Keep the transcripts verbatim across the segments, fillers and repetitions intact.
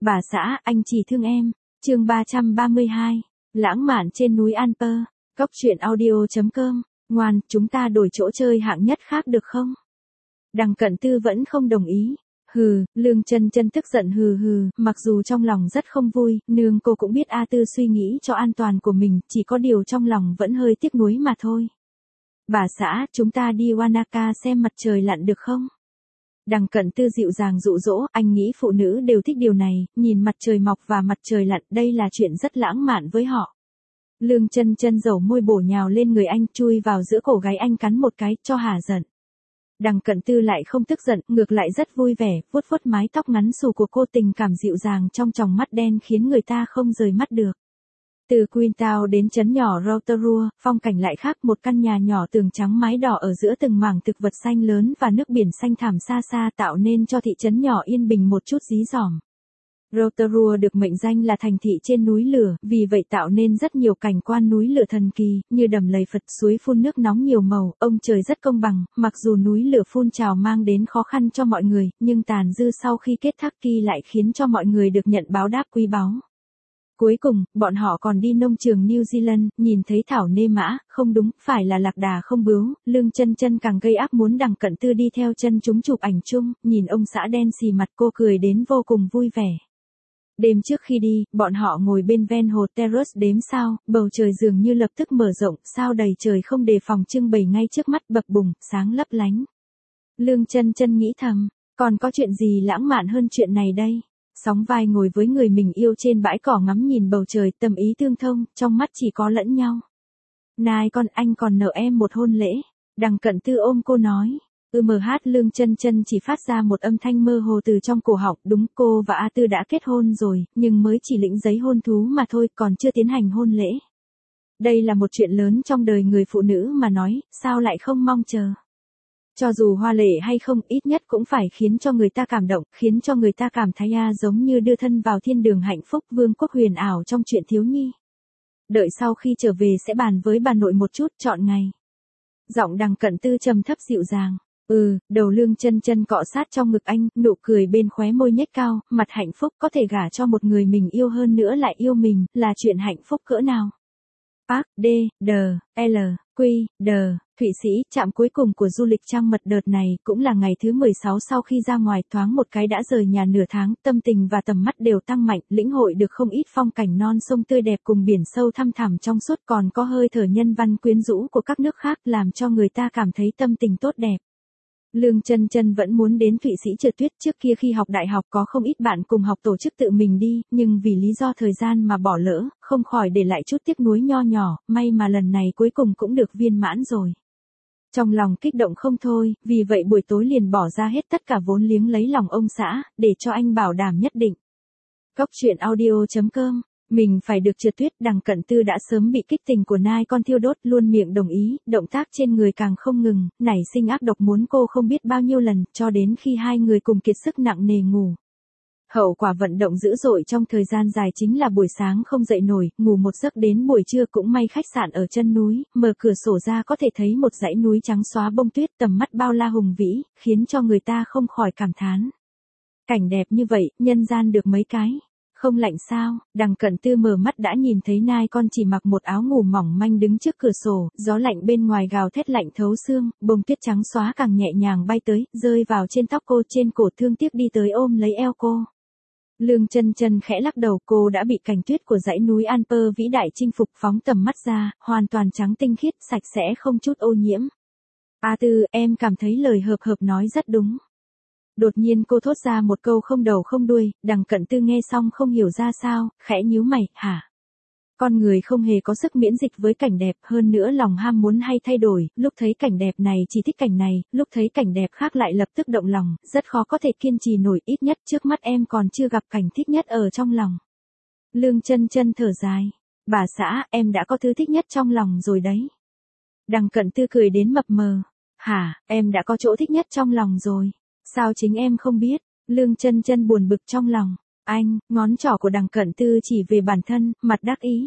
Bà xã, anh chỉ thương em. Chương ba trăm ba mươi hai. Lãng mạn trên núi An Pơ. Cốc truyện audio chấm com. Ngoan, chúng ta đổi chỗ chơi hạng nhất khác được không? Đằng Cận Tư vẫn không đồng ý. Hừ, Lương Chân Chân tức giận hừ hừ, mặc dù trong lòng rất không vui, nương cô cũng biết A Tư suy nghĩ cho an toàn của mình, chỉ có điều trong lòng vẫn hơi tiếc nuối mà thôi. Bà xã, chúng ta đi Wanaka xem mặt trời lặn được không? Đằng Cận Tư dịu dàng dụ dỗ, anh nghĩ phụ nữ đều thích điều này, nhìn mặt trời mọc và mặt trời lặn, đây là chuyện rất lãng mạn với họ. Lương Chân Chân dầu môi bổ nhào lên người anh, chui vào giữa cổ gáy anh cắn một cái, cho hả giận. Đằng Cận Tư lại không tức giận, ngược lại rất vui vẻ, vuốt vuốt mái tóc ngắn xù của cô, tình cảm dịu dàng trong tròng mắt đen khiến người ta không rời mắt được. Từ Queenstown đến trấn nhỏ Rotorua, phong cảnh lại khác, một căn nhà nhỏ tường trắng mái đỏ ở giữa từng mảng thực vật xanh lớn và nước biển xanh thẳm xa xa tạo nên cho thị trấn nhỏ yên bình một chút dí dỏm. Rotorua được mệnh danh là thành thị trên núi lửa, vì vậy tạo nên rất nhiều cảnh quan núi lửa thần kỳ, như đầm lầy Phật, suối phun nước nóng nhiều màu, ông trời rất công bằng, mặc dù núi lửa phun trào mang đến khó khăn cho mọi người, nhưng tàn dư sau khi kết thác kỳ lại khiến cho mọi người được nhận báo đáp quý báu. Cuối cùng, bọn họ còn đi nông trường New Zealand, nhìn thấy thảo nê mã, không đúng, phải là lạc đà không bướu, Lương Chân Chân càng gây áp muốn Đằng Cận Tư đi theo chân chúng chụp ảnh chung, nhìn ông xã đen xì mặt cô cười đến vô cùng vui vẻ. Đêm trước khi đi, bọn họ ngồi bên ven hồ Terrace đếm sao, bầu trời dường như lập tức mở rộng, sao đầy trời không đề phòng trưng bày ngay trước mắt bập bùng, sáng lấp lánh. Lương Chân Chân nghĩ thầm, còn có chuyện gì lãng mạn hơn chuyện này đây? Sóng vai ngồi với người mình yêu trên bãi cỏ ngắm nhìn bầu trời, tâm ý tương thông, trong mắt chỉ có lẫn nhau. Này con, anh còn nợ em một hôn lễ. Đằng Cận Tư ôm cô nói. Ừ mờ hát Lương Chân Chân chỉ phát ra một âm thanh mơ hồ từ trong cổ họng, đúng, cô và A Tư đã kết hôn rồi, nhưng mới chỉ lĩnh giấy hôn thú mà thôi, còn chưa tiến hành hôn lễ. Đây là một chuyện lớn trong đời người phụ nữ mà nói, sao lại không mong chờ. Cho dù hoa lệ hay không, ít nhất cũng phải khiến cho người ta cảm động, khiến cho người ta cảm thấy a giống như đưa thân vào thiên đường hạnh phúc, vương quốc huyền ảo trong chuyện thiếu nhi. Đợi sau khi trở về sẽ bàn với bà nội một chút, chọn ngày. Giọng Đằng Cận Tư trầm thấp dịu dàng. Ừ, đầu Lương Chân Chân cọ sát trong ngực anh, nụ cười bên khóe môi nhếch cao, mặt hạnh phúc, có thể gả cho một người mình yêu hơn nữa lại yêu mình, là chuyện hạnh phúc cỡ nào. Park D, D, L, Q, D, Thụy Sĩ, trạm cuối cùng của du lịch trăng mật đợt này, cũng là ngày thứ mười sáu sau khi ra ngoài, thoáng một cái đã rời nhà nửa tháng, tâm tình và tầm mắt đều tăng mạnh, lĩnh hội được không ít phong cảnh non sông tươi đẹp cùng biển sâu thăm thẳm trong suốt, còn có hơi thở nhân văn quyến rũ của các nước khác, làm cho người ta cảm thấy tâm tình tốt đẹp. Lương Chân Chân vẫn muốn đến Thụy Sĩ trượt tuyết, trước kia khi học đại học có không ít bạn cùng học tổ chức tự mình đi, nhưng vì lý do thời gian mà bỏ lỡ, không khỏi để lại chút tiếc nuối nho nhỏ, may mà lần này cuối cùng cũng được viên mãn rồi. Trong lòng kích động không thôi, vì vậy buổi tối liền bỏ ra hết tất cả vốn liếng lấy lòng ông xã, để cho anh bảo đảm nhất định. Cốc truyện audio chấm com. Mình phải được trượt tuyết, Đằng Cận Tư đã sớm bị kích tình của nai con thiêu đốt, luôn miệng đồng ý, động tác trên người càng không ngừng, nảy sinh ác độc muốn cô không biết bao nhiêu lần, cho đến khi hai người cùng kiệt sức nặng nề ngủ. Hậu quả vận động dữ dội trong thời gian dài chính là buổi sáng không dậy nổi, ngủ một giấc đến buổi trưa, cũng may khách sạn ở chân núi, mở cửa sổ ra có thể thấy một dãy núi trắng xóa bông tuyết, tầm mắt bao la hùng vĩ, khiến cho người ta không khỏi cảm thán. Cảnh đẹp như vậy, nhân gian được mấy cái. Không lạnh sao? Đằng Cận Tư mở mắt đã nhìn thấy nai con chỉ mặc một áo ngủ mỏng manh đứng trước cửa sổ, gió lạnh bên ngoài gào thét lạnh thấu xương, bông tuyết trắng xóa càng nhẹ nhàng bay tới, rơi vào trên tóc cô, trên cổ, thương tiếc đi tới ôm lấy eo cô. Lương Chân Chân khẽ lắc đầu, cô đã bị cảnh tuyết của dãy núi An Pơ vĩ đại chinh phục, phóng tầm mắt ra, hoàn toàn trắng tinh khiết, sạch sẽ không chút ô nhiễm. A Tư, em cảm thấy lời hợp hợp nói rất đúng. Đột nhiên cô thốt ra một câu không đầu không đuôi, Đằng Cận Tư nghe xong không hiểu ra sao, khẽ nhíu mày, hả? Con người không hề có sức miễn dịch với cảnh đẹp, hơn nữa lòng ham muốn hay thay đổi, lúc thấy cảnh đẹp này chỉ thích cảnh này, lúc thấy cảnh đẹp khác lại lập tức động lòng, rất khó có thể kiên trì nổi, ít nhất trước mắt em còn chưa gặp cảnh thích nhất ở trong lòng. Lương Chân Chân thở dài, bà xã, em đã có thứ thích nhất trong lòng rồi đấy. Đằng Cận Tư cười đến mập mờ, hả, em đã có chỗ thích nhất trong lòng rồi. Sao chính em không biết? Lương Chân Chân buồn bực trong lòng. Anh, ngón trỏ của Đằng Cận Tư chỉ về bản thân, mặt đắc ý.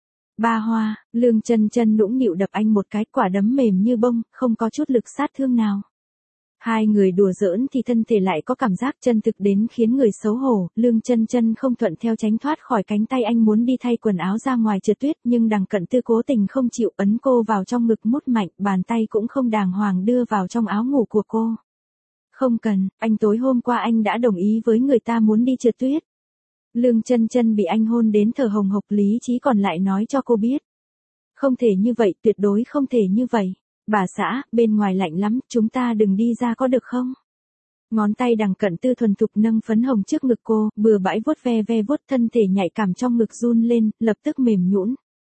Ba hoa, Lương Chân Chân nũng nịu đập anh một cái, quả đấm mềm như bông, không có chút lực sát thương nào. Hai người đùa giỡn thì thân thể lại có cảm giác chân thực đến khiến người xấu hổ, Lương Chân Chân không thuận theo tránh thoát khỏi cánh tay anh muốn đi thay quần áo ra ngoài trượt tuyết, nhưng Đằng Cận Tư cố tình không chịu, ấn cô vào trong ngực mút mạnh, bàn tay cũng không đàng hoàng đưa vào trong áo ngủ của cô. Không cần, anh tối hôm qua anh đã đồng ý với người ta muốn đi trượt tuyết. Lương Chân Chân bị anh hôn đến thở hồng hộc, lý trí còn lại nói cho cô biết. Không thể như vậy, tuyệt đối không thể như vậy. Bà xã, bên ngoài lạnh lắm, chúng ta đừng đi ra có được không? Ngón tay Đằng Cận Tư thuần thục nâng phấn hồng trước ngực cô, bừa bãi vuốt ve ve vuốt, thân thể nhạy cảm trong ngực run lên, lập tức mềm nhũn.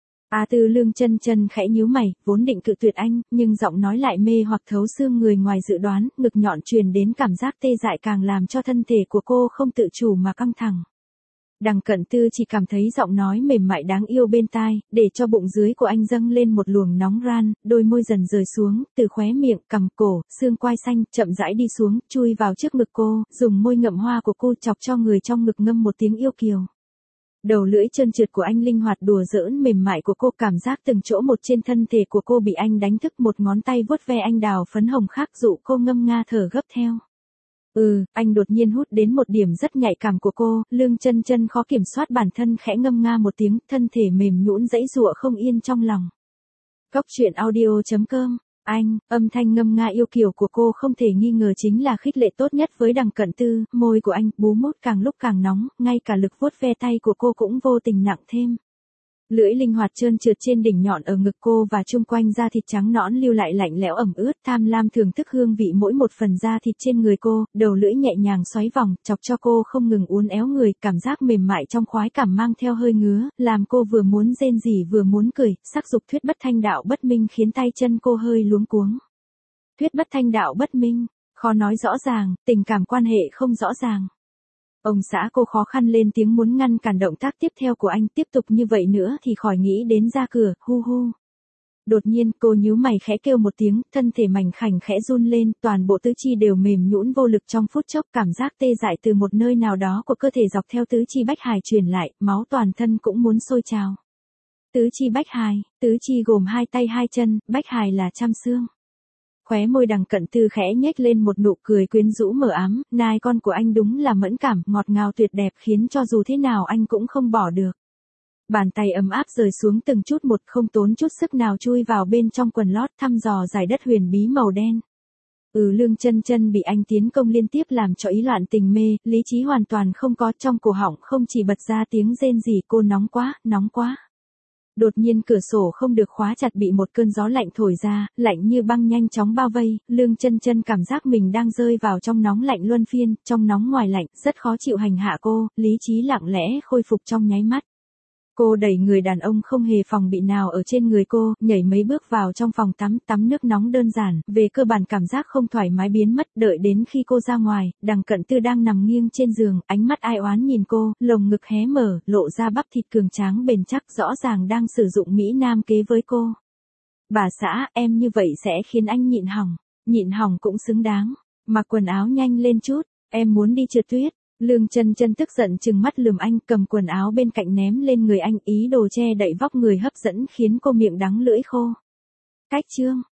A Tư Lương Chân Chân khẽ nhíu mày, vốn định cự tuyệt anh, nhưng giọng nói lại mê hoặc thấu xương người ngoài dự đoán, ngực nhọn truyền đến cảm giác tê dại càng làm cho thân thể của cô không tự chủ mà căng thẳng. Đằng Cận Tư chỉ cảm thấy giọng nói mềm mại đáng yêu bên tai, để cho bụng dưới của anh dâng lên một luồng nóng ran, đôi môi dần rời xuống, từ khóe miệng, cằm cổ, xương quai xanh, chậm rãi đi xuống, chui vào trước ngực cô, dùng môi ngậm hoa của cô chọc cho người trong ngực ngâm một tiếng yêu kiều. Đầu lưỡi trơn trượt của anh linh hoạt đùa giỡn mềm mại của cô, cảm giác từng chỗ một trên thân thể của cô bị anh đánh thức, một ngón tay vuốt ve anh đào phấn hồng khác dụ cô ngâm nga thở gấp theo. Ừ, anh đột nhiên hút đến một điểm rất nhạy cảm của cô, Lương Chân Chân khó kiểm soát bản thân khẽ ngâm nga một tiếng, thân thể mềm nhũn dãy giụa không yên trong lòng. Cóc truyện audio chấm com, anh, âm thanh ngâm nga yêu kiều của cô không thể nghi ngờ chính là khích lệ tốt nhất với Đằng Cận Tư, môi của anh, bú mút càng lúc càng nóng, ngay cả lực vuốt ve tay của cô cũng vô tình nặng thêm. Lưỡi linh hoạt trơn trượt trên đỉnh nhọn ở ngực cô và chung quanh da thịt trắng nõn lưu lại lạnh lẽo ẩm ướt, tham lam thưởng thức hương vị mỗi một phần da thịt trên người cô, đầu lưỡi nhẹ nhàng xoáy vòng, chọc cho cô không ngừng uốn éo người, cảm giác mềm mại trong khoái cảm mang theo hơi ngứa, làm cô vừa muốn rên rỉ vừa muốn cười, sắc dục thuyết bất thanh đạo bất minh khiến tay chân cô hơi luống cuống. Thuyết bất thanh đạo bất minh, khó nói rõ ràng, tình cảm quan hệ không rõ ràng. Ông xã cô khó khăn lên tiếng muốn ngăn cản động tác tiếp theo của anh, tiếp tục như vậy nữa thì khỏi nghĩ đến ra cửa, hu hu. Đột nhiên cô nhíu mày khẽ kêu một tiếng, thân thể mảnh khảnh khẽ run lên, toàn bộ tứ chi đều mềm nhũn vô lực trong phút chốc, cảm giác tê dại từ một nơi nào đó của cơ thể dọc theo tứ chi bách hài truyền lại, máu toàn thân cũng muốn sôi trào. Tứ chi bách hài, tứ chi gồm hai tay hai chân, bách hài là trăm xương. Khóe môi Đằng Cận Tư khẽ nhếch lên một nụ cười quyến rũ mờ ám, nai con của anh đúng là mẫn cảm, ngọt ngào tuyệt đẹp khiến cho dù thế nào anh cũng không bỏ được. Bàn tay ấm áp rời xuống từng chút một, không tốn chút sức nào chui vào bên trong quần lót, thăm dò giải đất huyền bí màu đen. Ừ, Lương Chân Chân bị anh tiến công liên tiếp làm cho ý loạn tình mê, lý trí hoàn toàn không có, trong cổ họng không chỉ bật ra tiếng rên rỉ, cô nóng quá, nóng quá. Đột nhiên cửa sổ không được khóa chặt bị một cơn gió lạnh thổi ra, lạnh như băng nhanh chóng bao vây, Lương Chân Chân cảm giác mình đang rơi vào trong nóng lạnh luân phiên, trong nóng ngoài lạnh, rất khó chịu hành hạ cô, lý trí lặng lẽ khôi phục trong nháy mắt. Cô đẩy người đàn ông không hề phòng bị nào ở trên người cô, nhảy mấy bước vào trong phòng tắm, tắm nước nóng đơn giản, về cơ bản cảm giác không thoải mái biến mất, đợi đến khi cô ra ngoài, Đằng Cận Tư đang nằm nghiêng trên giường, ánh mắt ai oán nhìn cô, lồng ngực hé mở, lộ ra bắp thịt cường tráng bền chắc, rõ ràng đang sử dụng mỹ nam kế với cô. Bà xã, em như vậy sẽ khiến anh nhịn hỏng, nhịn hỏng cũng xứng đáng, mặc quần áo nhanh lên chút, em muốn đi trượt tuyết. Lương Chân Chân tức giận trừng mắt lườm anh, cầm quần áo bên cạnh ném lên người anh, ý đồ che đậy vóc người hấp dẫn khiến cô miệng đắng lưỡi khô. Cách chương